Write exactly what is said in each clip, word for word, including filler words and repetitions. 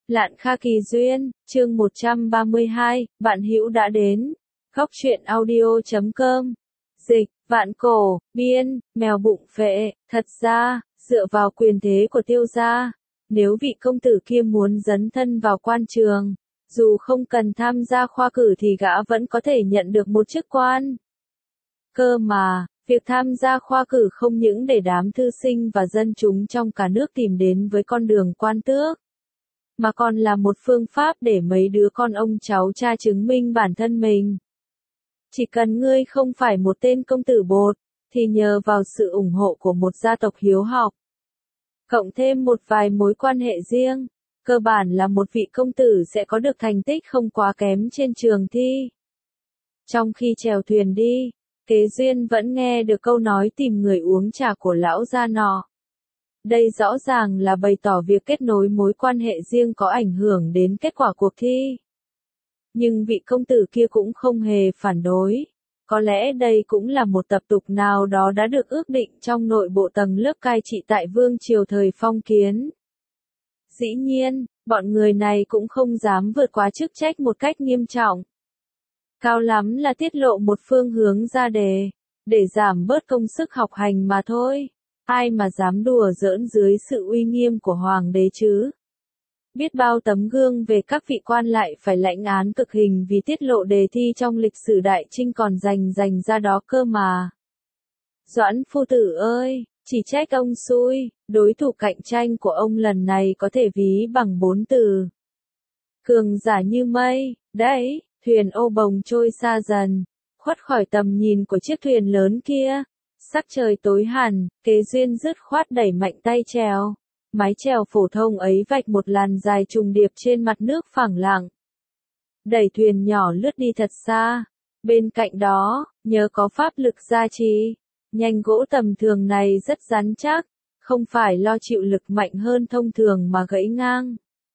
Lạn Kha Kỳ Duyên, chương một trăm ba mươi hai, bạn hữu đã đến. Góc truyện audio chấm com. Dịch, Vạn Cổ, biên, mèo bụng phệ, thật ra, dựa vào quyền thế của Tiêu gia, nếu vị công tử kia muốn dấn thân vào quan trường, dù không cần tham gia khoa cử thì gã vẫn có thể nhận được một chức quan. Cơ mà, việc tham gia khoa cử không những để đám thư sinh và dân chúng trong cả nước tìm đến với con đường quan tước, mà còn là một phương pháp để mấy đứa con ông cháu cha chứng minh bản thân mình. Chỉ cần ngươi không phải một tên công tử bột, thì nhờ vào sự ủng hộ của một gia tộc hiếu học, cộng thêm một vài mối quan hệ riêng, cơ bản là một vị công tử sẽ có được thành tích không quá kém trên trường thi. Trong khi chèo thuyền đi, Kế Duyên vẫn nghe được câu nói tìm người uống trà của lão gia nọ. Đây rõ ràng là bày tỏ việc kết nối mối quan hệ riêng có ảnh hưởng đến kết quả cuộc thi. Nhưng vị công tử kia cũng không hề phản đối. Có lẽ đây cũng là một tập tục nào đó đã được ước định trong nội bộ tầng lớp cai trị tại vương triều thời phong kiến. Dĩ nhiên, bọn người này cũng không dám vượt quá chức trách một cách nghiêm trọng. Cao lắm là tiết lộ một phương hướng ra đề, để giảm bớt công sức học hành mà thôi. Ai mà dám đùa giỡn dưới sự uy nghiêm của hoàng đế chứ? Biết bao tấm gương về các vị quan lại phải lãnh án cực hình vì tiết lộ đề thi trong lịch sử Đại Trinh còn dành dành ra đó cơ mà. Doãn phu tử ơi, chỉ trách ông xui, đối thủ cạnh tranh của ông lần này có thể ví bằng bốn từ. Cường giả như mây, đấy, thuyền ô bồng trôi xa dần, khuất khỏi tầm nhìn của chiếc thuyền lớn kia. Sắc trời tối hẳn, Kế Duyên dứt khoát đẩy mạnh tay chèo. Mái chèo phổ thông ấy vạch một làn dài trùng điệp trên mặt nước phẳng lặng. Đẩy thuyền nhỏ lướt đi thật xa. Bên cạnh đó, nhờ có pháp lực gia trì, nhành gỗ tầm thường này rất rắn chắc, không phải lo chịu lực mạnh hơn thông thường mà gãy ngang.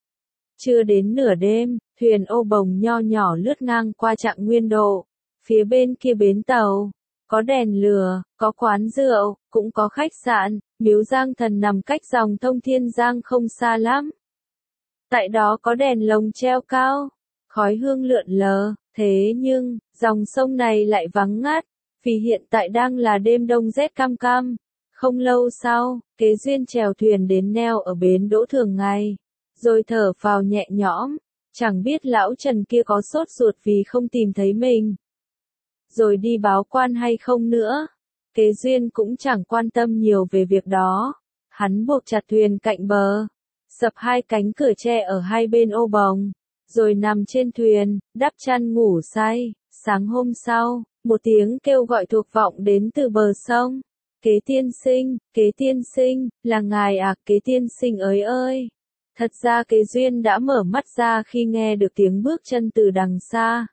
Chưa đến nửa đêm, thuyền ô bồng nho nhỏ lướt ngang qua Trạng Nguyên Độ. Phía bên kia bến tàu, có đèn lửa, có quán rượu, cũng có khách sạn. Miếu Giang Thần nằm cách dòng thông Thiên Giang không xa lắm. Tại đó có đèn lồng treo cao, khói hương lượn lờ, thế nhưng, dòng sông này lại vắng ngắt, vì hiện tại đang là đêm đông rét cam cam. Không lâu sau, Kế Duyên chèo thuyền đến neo ở bến đỗ thường ngày, rồi thở phào nhẹ nhõm, chẳng biết lão Trần kia có sốt ruột vì không tìm thấy mình, rồi đi báo quan hay không nữa. Kế Duyên cũng chẳng quan tâm nhiều về việc đó. Hắn buộc chặt thuyền cạnh bờ, sập hai cánh cửa tre ở hai bên ô bồng, rồi nằm trên thuyền, đắp chăn ngủ say. Sáng hôm sau, một tiếng kêu gọi thuộc vọng đến từ bờ sông. Kế tiên sinh, Kế tiên sinh, là ngài à? Kế tiên sinh ơi ơi. Thật ra Kế Duyên đã mở mắt ra khi nghe được tiếng bước chân từ đằng xa.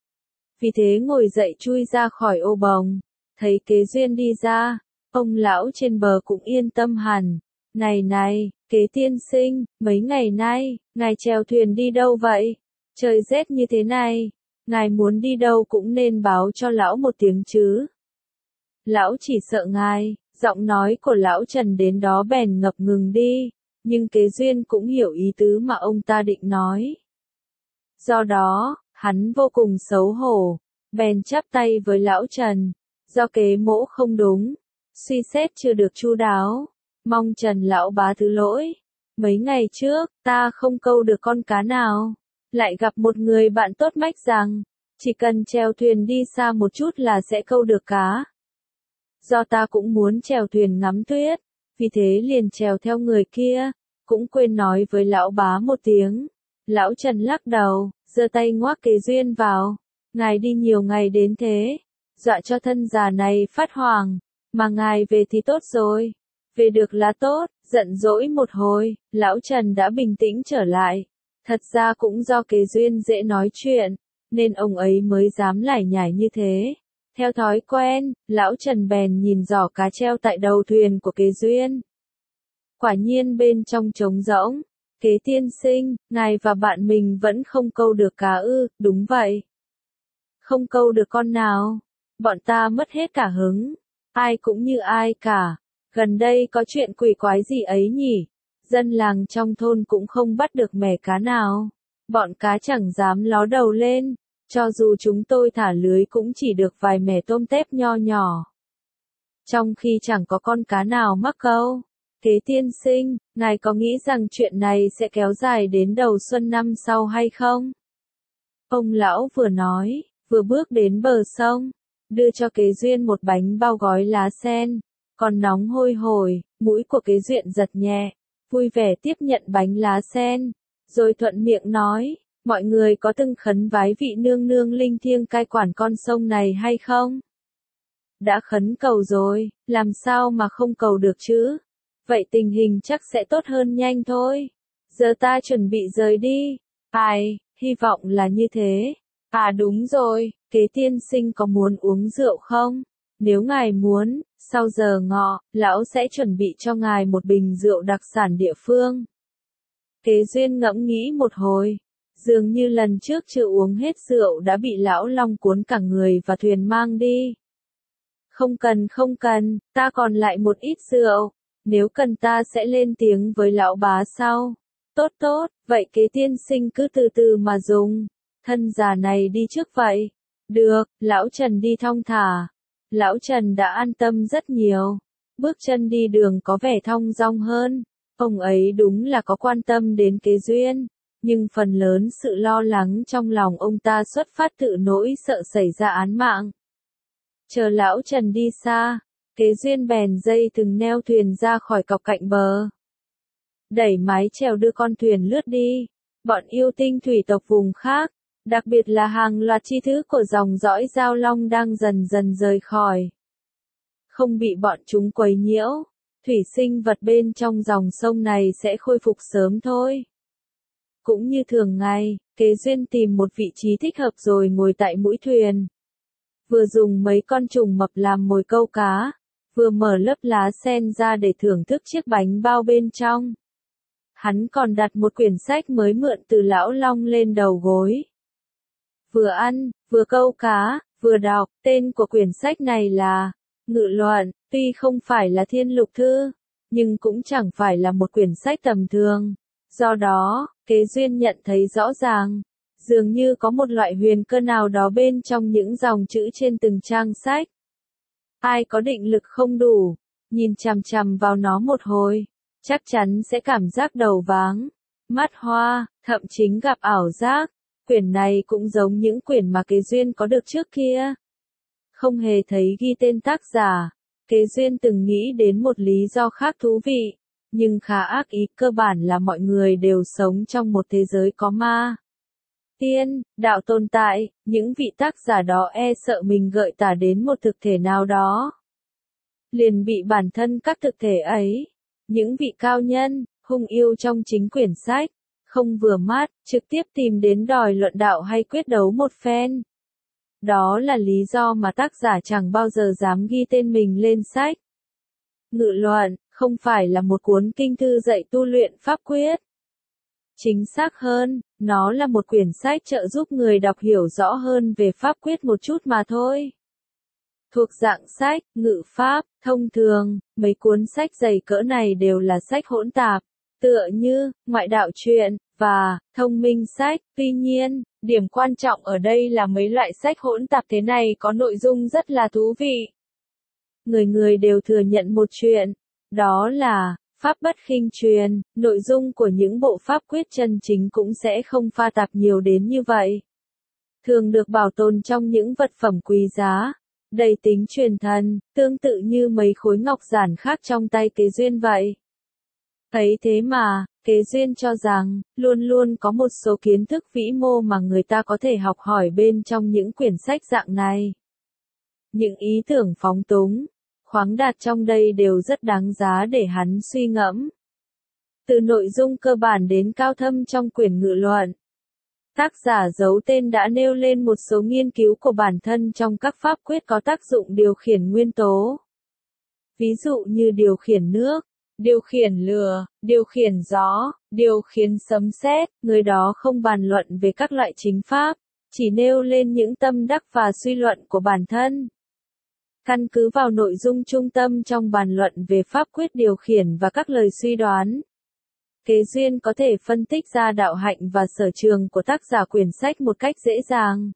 Vì thế ngồi dậy chui ra khỏi ô bồng. Thấy Kế Duyên đi ra, ông lão trên bờ cũng yên tâm hẳn. Này này, Kế tiên sinh, mấy ngày nay, ngài chèo thuyền đi đâu vậy? Trời rét như thế này, ngài muốn đi đâu cũng nên báo cho lão một tiếng chứ. Lão chỉ sợ ngài. Giọng nói của lão Trần đến đó bèn ngập ngừng đi, nhưng Kế Duyên cũng hiểu ý tứ mà ông ta định nói. Do đó, hắn vô cùng xấu hổ, bèn chắp tay với lão Trần. Do kế mỗ không đúng, suy xét chưa được chu đáo, mong Trần lão bá thứ lỗi. Mấy ngày trước, ta không câu được con cá nào, lại gặp một người bạn tốt mách rằng, chỉ cần chèo thuyền đi xa một chút là sẽ câu được cá. Do ta cũng muốn chèo thuyền ngắm tuyết, vì thế liền chèo theo người kia, cũng quên nói với lão bá một tiếng. Lão Trần lắc đầu, giơ tay ngoắc Kế Duyên vào. Ngài đi nhiều ngày đến thế, dọa cho thân già này phát hoảng, mà ngài về thì tốt rồi. Về được là tốt. Giận dỗi một hồi, lão Trần đã bình tĩnh trở lại. Thật ra cũng do Kế Duyên dễ nói chuyện, nên ông ấy mới dám lải nhải như thế. Theo thói quen, lão Trần bèn nhìn giỏ cá treo tại đầu thuyền của Kế Duyên. Quả nhiên bên trong trống rỗng. Kế tiên sinh, ngài và bạn mình vẫn không câu được cá ư? Đúng vậy. Không câu được con nào. Bọn ta mất hết cả hứng. Ai cũng như ai cả. Gần đây có chuyện quỷ quái gì ấy nhỉ? dân làng trong thôn cũng không bắt được mẻ cá nào. Bọn cá chẳng dám ló đầu lên, cho dù chúng tôi thả lưới cũng chỉ được vài mẻ tôm tép nho nhỏ. Trong khi chẳng có con cá nào mắc câu. Kế tiên sinh, ngài có nghĩ rằng chuyện này sẽ kéo dài đến đầu xuân năm sau hay không? Ông lão vừa nói, vừa bước đến bờ sông, đưa cho Kế Duyên một bánh bao gói lá sen, còn nóng hôi hổi, mũi của Kế Duyên giật nhẹ, vui vẻ tiếp nhận bánh lá sen, rồi thuận miệng nói, mọi người có từng khấn vái vị nương nương linh thiêng cai quản con sông này hay không? Đã khấn cầu rồi, làm sao mà không cầu được chứ? Vậy tình hình chắc sẽ tốt hơn nhanh thôi. Giờ ta chuẩn bị rời đi. Ai, hy vọng là như thế. À đúng rồi, Kế tiên sinh có muốn uống rượu không? Nếu ngài muốn, sau giờ ngọ, lão sẽ chuẩn bị cho ngài một bình rượu đặc sản địa phương. Kế Duyên ngẫm nghĩ một hồi. Dường như lần trước chưa uống hết rượu đã bị lão long cuốn cả người và thuyền mang đi. Không cần không cần, ta còn lại một ít rượu. Nếu cần ta sẽ lên tiếng với lão bá sau. Tốt tốt, vậy Kế tiên sinh cứ từ từ mà dùng. Thân già này đi trước vậy. Được, lão Trần đi thong thả. Lão Trần đã an tâm rất nhiều. Bước chân đi đường có vẻ thong dong hơn. Ông ấy đúng là có quan tâm đến Kế Duyên. Nhưng phần lớn sự lo lắng trong lòng ông ta xuất phát từ nỗi sợ xảy ra án mạng. Chờ lão Trần đi xa, Kế Duyên bèn dây thừng neo thuyền ra khỏi cọc cạnh bờ. Đẩy mái chèo đưa con thuyền lướt đi. Bọn yêu tinh thủy tộc vùng khác, đặc biệt là hàng loạt chi thứ của dòng dõi Giao Long đang dần dần rời khỏi. Không bị bọn chúng quấy nhiễu, thủy sinh vật bên trong dòng sông này sẽ khôi phục sớm thôi. Cũng như thường ngày, Kế Duyên tìm một vị trí thích hợp rồi ngồi tại mũi thuyền. Vừa dùng mấy con trùng mập làm mồi câu cá, vừa mở lớp lá sen ra để thưởng thức chiếc bánh bao bên trong. Hắn còn đặt một quyển sách mới mượn từ lão long lên đầu gối. Vừa ăn, vừa câu cá, vừa đọc, tên của quyển sách này là Ngự Luận, tuy không phải là thiên lục thư, nhưng cũng chẳng phải là một quyển sách tầm thường. Do đó, Kế Duyên nhận thấy rõ ràng, dường như có một loại huyền cơ nào đó bên trong những dòng chữ trên từng trang sách. Ai có định lực không đủ, nhìn chằm chằm vào nó một hồi, chắc chắn sẽ cảm giác đầu váng, mắt hoa, thậm chí gặp ảo giác. Quyển này cũng giống những quyển mà Kế Duyên có được trước kia. Không hề thấy ghi tên tác giả, Kế Duyên từng nghĩ đến một lý do khác thú vị, nhưng khá ác ý. Cơ bản là mọi người đều sống trong một thế giới có ma, tiên, đạo tồn tại, những vị tác giả đó e sợ mình gợi tả đến một thực thể nào đó. Liền bị bản thân các thực thể ấy, những vị cao nhân, hung yêu trong chính quyển sách, không vừa mắt, trực tiếp tìm đến đòi luận đạo hay quyết đấu một phen. Đó là lý do mà tác giả chẳng bao giờ dám ghi tên mình lên sách. Ngự Luận, không phải là một cuốn kinh thư dạy tu luyện pháp quyết. Chính xác hơn, nó là một quyển sách trợ giúp người đọc hiểu rõ hơn về pháp quyết một chút mà thôi. Thuộc dạng sách, ngự pháp, thông thường, mấy cuốn sách dày cỡ này đều là sách hỗn tạp, tựa như, ngoại đạo truyện, và, thông minh sách. Tuy nhiên, điểm quan trọng ở đây là mấy loại sách hỗn tạp thế này có nội dung rất là thú vị. Người người đều thừa nhận một chuyện, đó là, pháp bất khinh truyền, nội dung của những bộ pháp quyết chân chính cũng sẽ không pha tạp nhiều đến như vậy. Thường được bảo tồn trong những vật phẩm quý giá, đầy tính truyền thần, tương tự như mấy khối ngọc giản khác trong tay Kế Duyên vậy. Ấy thế mà, Kế Duyên cho rằng, luôn luôn có một số kiến thức vĩ mô mà người ta có thể học hỏi bên trong những quyển sách dạng này. Những ý tưởng phóng túng, khoáng đạt trong đây đều rất đáng giá để hắn suy ngẫm. Từ nội dung cơ bản đến cao thâm trong quyển Ngự Luận, tác giả giấu tên đã nêu lên một số nghiên cứu của bản thân trong các pháp quyết có tác dụng điều khiển nguyên tố. Ví dụ như điều khiển nước, điều khiển lửa, điều khiển gió, điều khiển sấm sét. Người đó không bàn luận về các loại chính pháp, chỉ nêu lên những tâm đắc và suy luận của bản thân. Căn cứ vào nội dung trung tâm trong bàn luận về pháp quyết điều khiển và các lời suy đoán, Kế duyên có thể phân tích ra đạo hạnh và sở trường của tác giả quyển sách một cách dễ dàng.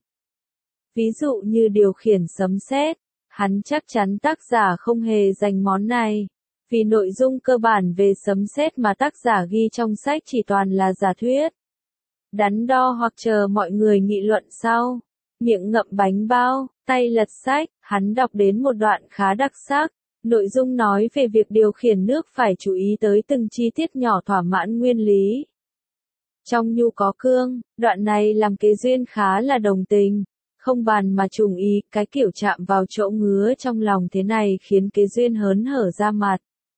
Ví dụ như điều khiển sấm sét, hắn chắc chắn tác giả không hề dành món này, vì nội dung cơ bản về sấm sét mà tác giả ghi trong sách chỉ toàn là giả thuyết. Đắn đo hoặc chờ mọi người nghị luận sau, miệng ngậm bánh bao, tay lật sách, hắn đọc đến một đoạn khá đặc sắc. Nội dung nói về việc điều khiển nước phải chú ý tới từng chi tiết nhỏ thỏa mãn nguyên lý. Trong Nhu có cương, đoạn này làm Kế duyên khá là đồng tình, không bàn mà trùng ý, cái kiểu chạm vào chỗ ngứa trong lòng thế này khiến Kế duyên hớn hở ra mặt.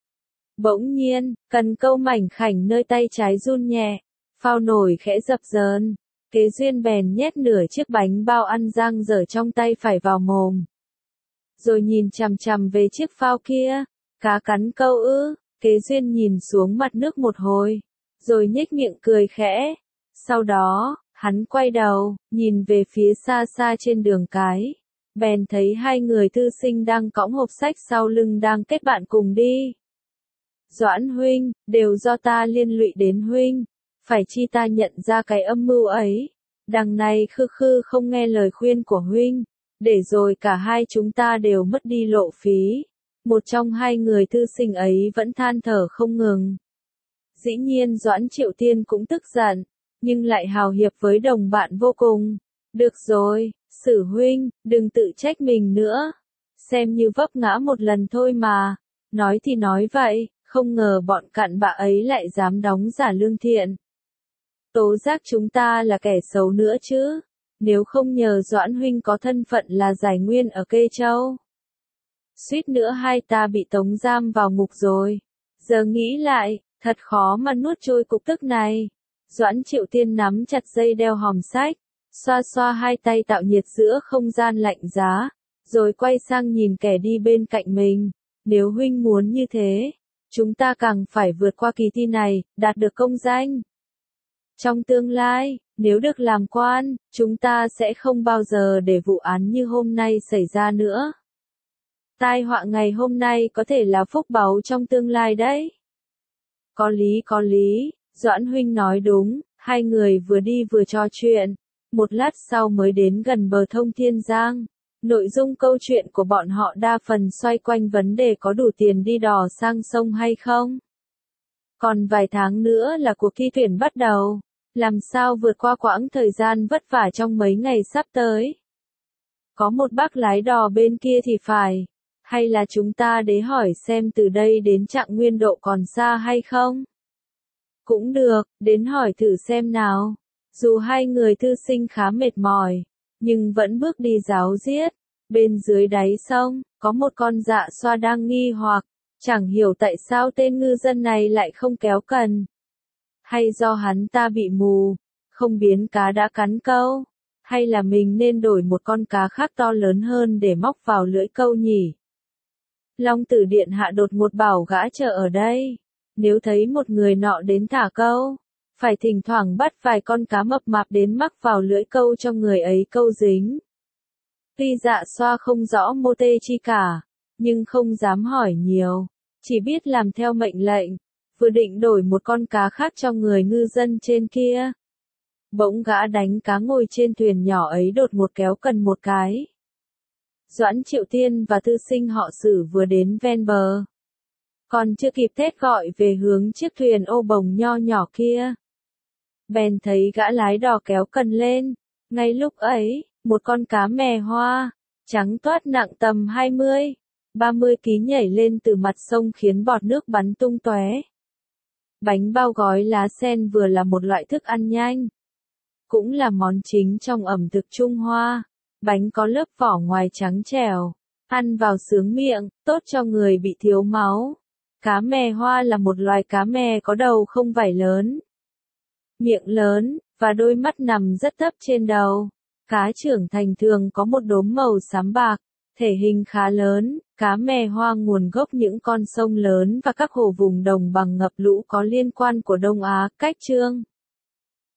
Bỗng nhiên, cần câu mảnh khảnh nơi tay trái run nhẹ, phao nổi khẽ dập dờn, Kế duyên bèn nhét nửa chiếc bánh bao ăn dang dở trong tay phải vào mồm. Rồi nhìn chằm chằm về chiếc phao kia, cá cắn câu ư, Kế duyên nhìn xuống mặt nước một hồi, rồi nhếch miệng cười khẽ. Sau đó, hắn quay đầu, nhìn về phía xa xa trên đường cái, bèn thấy hai người thư sinh đang cõng hộp sách sau lưng đang kết bạn cùng đi. Doãn huynh, đều do ta liên lụy đến huynh, phải chi ta nhận ra cái âm mưu ấy, đằng này khư khư không nghe lời khuyên của huynh. Để rồi cả hai chúng ta đều mất đi lộ phí. Một trong hai người thư sinh ấy vẫn than thở không ngừng. Dĩ nhiên Doãn Triệu Tiên cũng tức giận, nhưng lại hào hiệp với đồng bạn vô cùng. Được rồi, Sử huynh, đừng tự trách mình nữa. Xem như vấp ngã một lần thôi mà. Nói thì nói vậy, không ngờ bọn cặn bạ ấy lại dám đóng giả lương thiện. Tố giác chúng ta là kẻ xấu nữa chứ. Nếu không nhờ Doãn huynh có thân phận là giải nguyên ở Kê Châu, suýt nữa hai ta bị tống giam vào ngục rồi. Giờ nghĩ lại, thật khó mà nuốt trôi cục tức này. Doãn Triệu Tiên nắm chặt dây đeo hòm sách, xoa xoa hai tay tạo nhiệt giữa không gian lạnh giá, rồi quay sang nhìn kẻ đi bên cạnh mình. Nếu huynh muốn như thế, chúng ta càng phải vượt qua kỳ thi này, đạt được công danh. Trong tương lai, nếu được làm quan, chúng ta sẽ không bao giờ để vụ án như hôm nay xảy ra nữa. Tai họa ngày hôm nay có thể là phúc báu trong tương lai đấy. Có lý có lý, Doãn huynh nói đúng, hai người vừa đi vừa trò chuyện, một lát sau mới đến gần bờ Thông Thiên Giang. Nội dung câu chuyện của bọn họ đa phần xoay quanh vấn đề có đủ tiền đi đò sang sông hay không. Còn vài tháng nữa là cuộc thi tuyển bắt đầu. Làm sao vượt qua quãng thời gian vất vả trong mấy ngày sắp tới? Có một bác lái đò bên kia thì phải. Hay là chúng ta đến hỏi xem từ đây đến Trạng Nguyên Độ còn xa hay không? Cũng được, đến hỏi thử xem nào. Dù hai người thư sinh khá mệt mỏi, nhưng vẫn bước đi ráo riết. Bên dưới đáy sông, có một con dạ xoa đang nghi hoặc, chẳng hiểu tại sao tên ngư dân này lại không kéo cần. Hay do hắn ta bị mù, không biến cá đã cắn câu, hay là mình nên đổi một con cá khác to lớn hơn để móc vào lưỡi câu nhỉ? Long Tử Điện Hạ đột ngột bảo gã chờ ở đây, nếu thấy một người nọ đến thả câu, phải thỉnh thoảng bắt vài con cá mập mạp đến mắc vào lưỡi câu cho người ấy câu dính. Tuy dạ xoa không rõ mô tê chi cả, nhưng không dám hỏi nhiều, chỉ biết làm theo mệnh lệnh. Vừa định đổi một con cá khác cho người ngư dân trên kia. Bỗng gã đánh cá ngồi trên thuyền nhỏ ấy đột ngột kéo cần một cái. Doãn Triệu Tiên và thư sinh họ Sử vừa đến ven bờ. Còn chưa kịp thét gọi về hướng chiếc thuyền ô bồng nho nhỏ kia. Bèn thấy gã lái đò kéo cần lên. Ngay lúc ấy, một con cá mè hoa, trắng toát nặng tầm hai mươi, ba mươi ký nhảy lên từ mặt sông khiến bọt nước bắn tung tóe. Bánh bao gói lá sen vừa là một loại thức ăn nhanh, cũng là món chính trong ẩm thực Trung Hoa. Bánh có lớp vỏ ngoài trắng trẻo, ăn vào sướng miệng, tốt cho người bị thiếu máu. Cá mè hoa là một loài cá mè có đầu không vảy lớn, miệng lớn, và đôi mắt nằm rất thấp trên đầu. Cá trưởng thành thường có một đốm màu xám bạc, thể hình khá lớn. Cá mè hoa nguồn gốc những con sông lớn và các hồ vùng đồng bằng ngập lũ có liên quan của Đông Á, cách Trương.